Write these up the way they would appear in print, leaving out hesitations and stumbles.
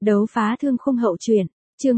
Đấu phá thương khung hậu truyện, chương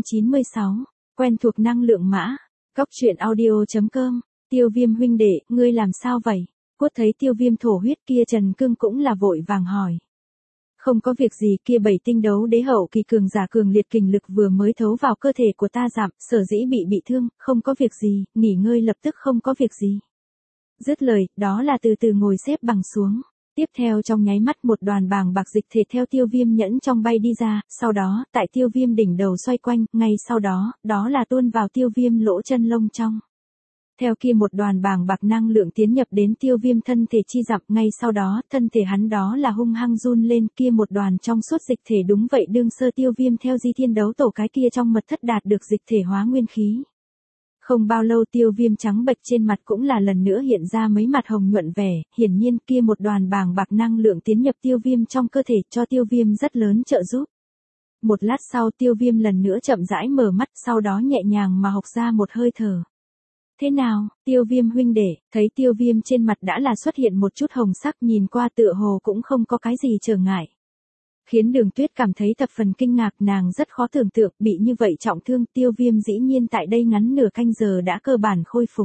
296, quen thuộc năng lượng mã, Cóc truyện audio.com, Tiêu Viêm huynh đệ, ngươi làm sao vậy? Quất thấy Tiêu Viêm thổ huyết kia Trần Cương cũng là vội vàng hỏi. Không có việc gì, kia 7 tinh đấu đế hậu kỳ cường giả cường liệt kình lực vừa mới thấu vào cơ thể của ta giảm, sở dĩ bị thương, không có việc gì, nghỉ ngơi lập tức không có việc gì. Dứt lời, đó là từ từ ngồi xếp bằng xuống. Tiếp theo trong nháy mắt một đoàn bàng bạc dịch thể theo Tiêu Viêm nhẫn trong bay đi ra, sau đó, tại Tiêu Viêm đỉnh đầu xoay quanh, ngay sau đó, đó là tuôn vào Tiêu Viêm lỗ chân lông trong. Theo kia một đoàn bàng bạc năng lượng tiến nhập đến Tiêu Viêm thân thể chi dặm, ngay sau đó, thân thể hắn đó là hung hăng run lên, kia một đoàn trong suốt dịch thể đúng vậy đương sơ Tiêu Viêm theo Di Thiên Đấu Tổ cái kia trong mật thất đạt được dịch thể hóa nguyên khí. Không bao lâu Tiêu Viêm trắng bệch trên mặt cũng là lần nữa hiện ra mấy mặt hồng nhuận vẻ, hiển nhiên kia một đoàn bàng bạc năng lượng tiến nhập Tiêu Viêm trong cơ thể cho Tiêu Viêm rất lớn trợ giúp. Một lát sau Tiêu Viêm lần nữa chậm rãi mở mắt, sau đó nhẹ nhàng mà hộc ra một hơi thở. Thế nào, Tiêu Viêm huynh đệ, thấy Tiêu Viêm trên mặt đã là xuất hiện một chút hồng sắc, nhìn qua tựa hồ cũng không có cái gì trở ngại. Khiến Đường Tuyết cảm thấy thập phần kinh ngạc, nàng rất khó tưởng tượng bị như vậy trọng thương, Tiêu Viêm dĩ nhiên tại đây ngắn nửa canh giờ đã cơ bản khôi phục.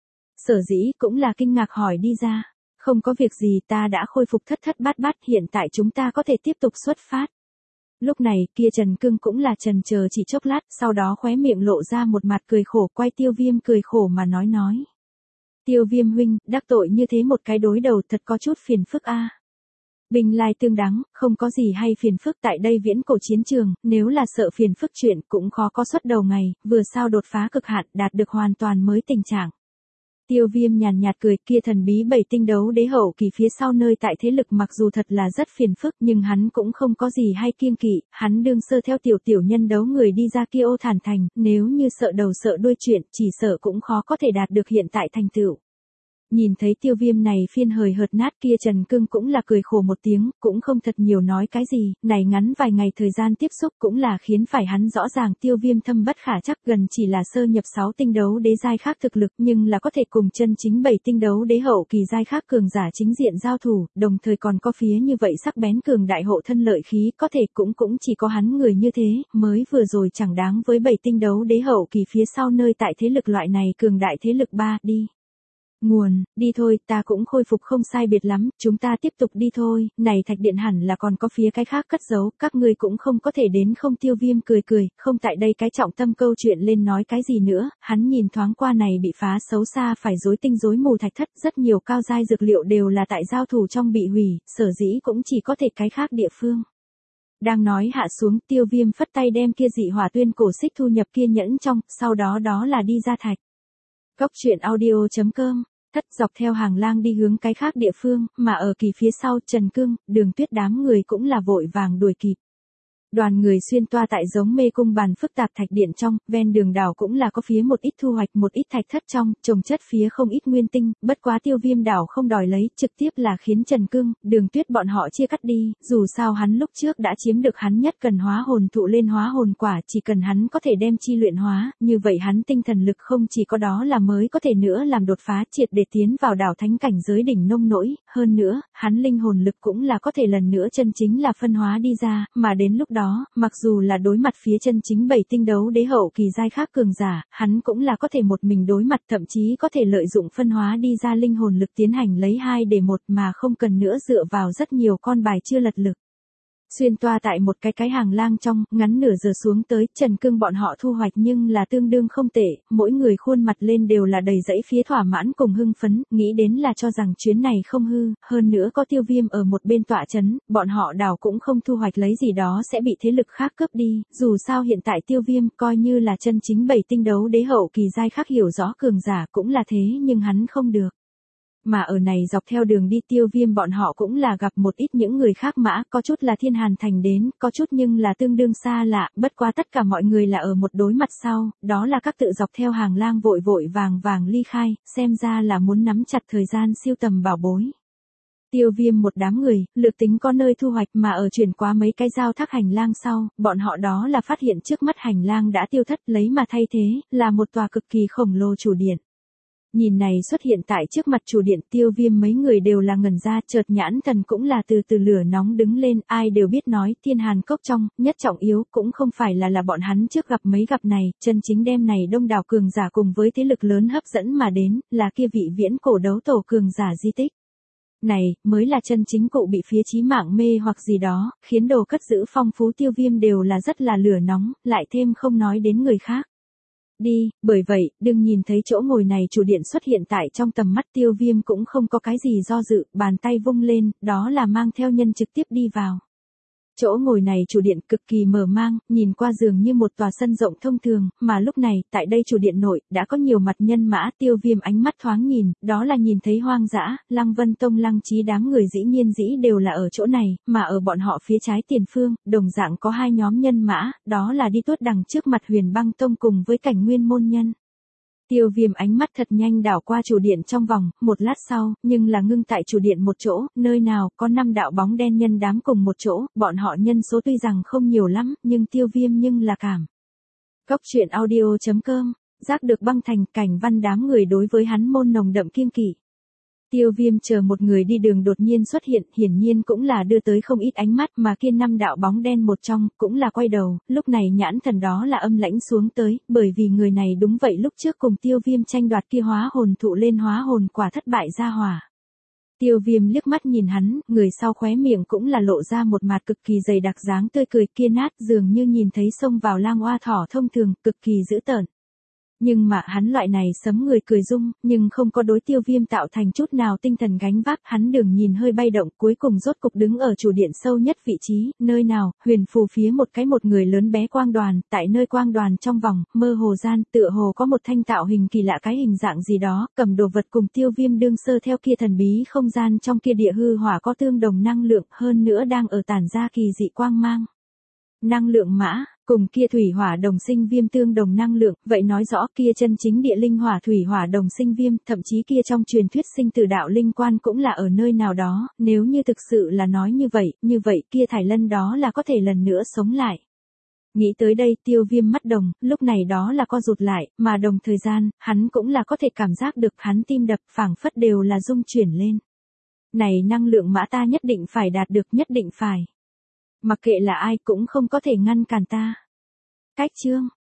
Sở dĩ cũng là kinh ngạc hỏi đi ra, không có việc gì, ta đã khôi phục thất thất bát bát, hiện tại chúng ta có thể tiếp tục xuất phát. Lúc này kia Trần Cương cũng là trần chờ chỉ chốc lát, sau đó khóe miệng lộ ra một mặt cười khổ, quay Tiêu Viêm cười khổ mà nói. Tiêu Viêm huynh, đắc tội như thế một cái đối đầu thật có chút phiền phức a. Bình lai tương đắng, không có gì hay phiền phức tại đây viễn cổ chiến trường, nếu là sợ phiền phức chuyện cũng khó có xuất đầu ngày, vừa sao đột phá cực hạn đạt được hoàn toàn mới tình trạng. Tiêu Viêm nhàn nhạt cười, kia thần bí 7 tinh đấu đế hậu kỳ phía sau nơi tại thế lực mặc dù thật là rất phiền phức nhưng hắn cũng không có gì hay kiêng kỵ, hắn đương sơ theo tiểu nhân đấu người đi ra kia Ô Thản Thành, nếu như sợ đầu sợ đuôi chuyện chỉ sợ cũng khó có thể đạt được hiện tại thành tựu. Nhìn thấy Tiêu Viêm này phiên hời hợt nát kia Trần Cương cũng là cười khổ một tiếng, cũng không thật nhiều nói cái gì, này ngắn vài ngày thời gian tiếp xúc cũng là khiến phải hắn rõ ràng Tiêu Viêm thâm bất khả chắc, gần chỉ là sơ nhập 6 tinh đấu đế giai khác thực lực nhưng là có thể cùng chân chính 7 tinh đấu đế hậu kỳ giai khác cường giả chính diện giao thủ, đồng thời còn có phía như vậy sắc bén cường đại hộ thân lợi khí, có thể cũng chỉ có hắn người như thế, mới vừa rồi chẳng đáng với 7 tinh đấu đế hậu kỳ phía sau nơi tại thế lực loại này cường đại thế lực 3, đi. Nguồn, đi thôi, ta cũng khôi phục không sai biệt lắm, chúng ta tiếp tục đi thôi, này thạch điện hẳn là còn có phía cái khác cất giấu, các ngươi cũng không có thể đến không. Tiêu Viêm cười, không tại đây cái trọng tâm câu chuyện lên nói cái gì nữa, hắn nhìn thoáng qua này bị phá xấu xa phải rối tinh rối mù thạch thất, rất nhiều cao giai dược liệu đều là tại giao thủ trong bị hủy, sở dĩ cũng chỉ có thể cái khác địa phương. Đang nói hạ xuống, Tiêu Viêm phất tay đem kia dị hỏa tuyên cổ xích thu nhập kia nhẫn trong, sau đó là đi ra thạch. Cóc truyện audio.com, thất dọc theo hàng lang đi hướng cái khác địa phương, mà ở kỳ phía sau Trần Cương, Đường Tuyết đám người cũng là vội vàng đuổi kịp. Đoàn người xuyên toa tại giống mê cung bàn phức tạp thạch điện trong, ven đường đảo cũng là có phía một ít thu hoạch một ít thạch thất trong, trồng chất phía không ít nguyên tinh, bất quá Tiêu Viêm đảo không đòi lấy, trực tiếp là khiến Trần Cương, Đường Tuyết bọn họ chia cắt đi, dù sao hắn lúc trước đã chiếm được hắn nhất cần hóa hồn thụ lên hóa hồn quả, chỉ cần hắn có thể đem chi luyện hóa, như vậy hắn tinh thần lực không chỉ có đó là mới có thể nữa làm đột phá triệt để tiến vào đảo thánh cảnh giới đỉnh nông nỗi, hơn nữa, hắn linh hồn lực cũng là có thể lần nữa chân chính là phân hóa đi ra, mà đến lúc đó, mặc dù là đối mặt phía chân chính 7 tinh đấu đế hậu kỳ giai khác cường giả, hắn cũng là có thể một mình đối mặt, thậm chí có thể lợi dụng phân hóa đi ra linh hồn lực tiến hành lấy 2 để 1 mà không cần nữa dựa vào rất nhiều con bài chưa lật lực. Xuyên toa tại một cái hàng lang trong, ngắn nửa giờ xuống tới, Trần Cương bọn họ thu hoạch nhưng là tương đương không tệ, mỗi người khuôn mặt lên đều là đầy dẫy phía thỏa mãn cùng hưng phấn, nghĩ đến là cho rằng chuyến này không hư, hơn nữa có Tiêu Viêm ở một bên tọa chấn, bọn họ đảo cũng không thu hoạch lấy gì đó sẽ bị thế lực khác cướp đi, dù sao hiện tại Tiêu Viêm coi như là chân chính 7 tinh đấu đế hậu kỳ giai khác hiểu rõ cường giả cũng là thế nhưng hắn không được. Mà ở này dọc theo đường đi Tiêu Viêm bọn họ cũng là gặp một ít những người khác mã, có chút là Thiên Hàn Thành đến, có chút nhưng là tương đương xa lạ, bất quá tất cả mọi người là ở một đối mặt sau, đó là các tự dọc theo hàng lang vội vàng ly khai, xem ra là muốn nắm chặt thời gian siêu tầm bảo bối. Tiêu Viêm một đám người, lược tính có nơi thu hoạch mà ở chuyển qua mấy cái giao thác hành lang sau, bọn họ đó là phát hiện trước mắt hành lang đã tiêu thất lấy mà thay thế, là một tòa cực kỳ khổng lồ chủ điện. Nhìn này xuất hiện tại trước mặt chủ điện, Tiêu Viêm mấy người đều là ngẩn ra, chợt nhãn thần cũng là từ từ lửa nóng đứng lên, ai đều biết nói Thiên Hàn Cốc trong, nhất trọng yếu, cũng không phải là bọn hắn trước gặp mấy gặp này, chân chính đem này đông đảo cường giả cùng với thế lực lớn hấp dẫn mà đến, là kia vị viễn cổ đấu tổ cường giả di tích. Này, mới là chân chính cụ bị phía chí mạng mê hoặc gì đó, khiến đồ cất giữ phong phú Tiêu Viêm đều là rất là lửa nóng, lại thêm không nói đến người khác. Đi, bởi vậy, đừng nhìn thấy chỗ ngồi này chủ điện xuất hiện tại trong tầm mắt Tiêu Viêm cũng không có cái gì do dự, bàn tay vung lên, đó là mang theo nhân trực tiếp đi vào. Chỗ ngồi này chủ điện cực kỳ mở mang, nhìn qua dường như một tòa sân rộng thông thường, mà lúc này, tại đây chủ điện nội, đã có nhiều mặt nhân mã. Tiêu Viêm ánh mắt thoáng nhìn, đó là nhìn thấy Hoang Dã, Lăng Vân Tông Lăng Chí đám người dĩ nhiên đều là ở chỗ này, mà ở bọn họ phía trái tiền phương, đồng dạng có hai nhóm nhân mã, đó là đi tuốt đằng trước mặt Huyền Băng Tông cùng với Cảnh Nguyên môn nhân. Tiêu Viêm ánh mắt thật nhanh đảo qua chủ điện trong vòng, một lát sau, nhưng là ngưng tại chủ điện một chỗ, nơi nào có 5 đạo bóng đen nhân đám cùng một chỗ, bọn họ nhân số tuy rằng không nhiều lắm, nhưng Tiêu Viêm nhưng là cảm. Cốc truyện audio.com, giác được băng thành Cảnh Văn đám người đối với hắn môn nồng đậm kiêng kỵ. Tiêu Viêm chờ một người đi đường đột nhiên xuất hiện, hiển nhiên cũng là đưa tới không ít ánh mắt, mà kia 5 đạo bóng đen một trong, cũng là quay đầu, lúc này nhãn thần đó là âm lãnh xuống tới, bởi vì người này đúng vậy lúc trước cùng Tiêu Viêm tranh đoạt kia hóa hồn thụ lên hóa hồn quả thất bại ra hỏa. Tiêu Viêm liếc mắt nhìn hắn, người sau khóe miệng cũng là lộ ra một mặt cực kỳ dày đặc dáng tươi cười kia nát, dường như nhìn thấy xông vào lang oa thỏ thông thường, cực kỳ dữ tợn. Nhưng mà hắn loại này sấm người cười dung, nhưng không có đối Tiêu Viêm tạo thành chút nào tinh thần gánh vác, hắn đường nhìn hơi bay động, cuối cùng rốt cục đứng ở chủ điện sâu nhất vị trí, nơi nào, huyền phù phía một người lớn bé quang đoàn, tại nơi quang đoàn trong vòng, mơ hồ gian, tựa hồ có một thanh tạo hình kỳ lạ cái hình dạng gì đó, cầm đồ vật cùng Tiêu Viêm đương sơ theo kia thần bí không gian trong kia địa hư hỏa có tương đồng năng lượng, hơn nữa đang ở tản ra kỳ dị quang mang. Năng lượng mã, cùng kia thủy hỏa đồng sinh viêm tương đồng năng lượng, vậy nói rõ kia chân chính địa linh hỏa thủy hỏa đồng sinh viêm, thậm chí kia trong truyền thuyết sinh tử đạo linh quan cũng là ở nơi nào đó, nếu như thực sự là nói như vậy kia Thải Lân đó là có thể lần nữa sống lại. Nghĩ tới đây Tiêu Viêm mắt đồng, lúc này đó là co rụt lại, mà đồng thời gian, hắn cũng là có thể cảm giác được hắn tim đập phảng phất đều là rung chuyển lên. Này năng lượng mã ta nhất định phải đạt được, nhất định phải. Mặc kệ là ai cũng không có thể ngăn cản ta. Cách chương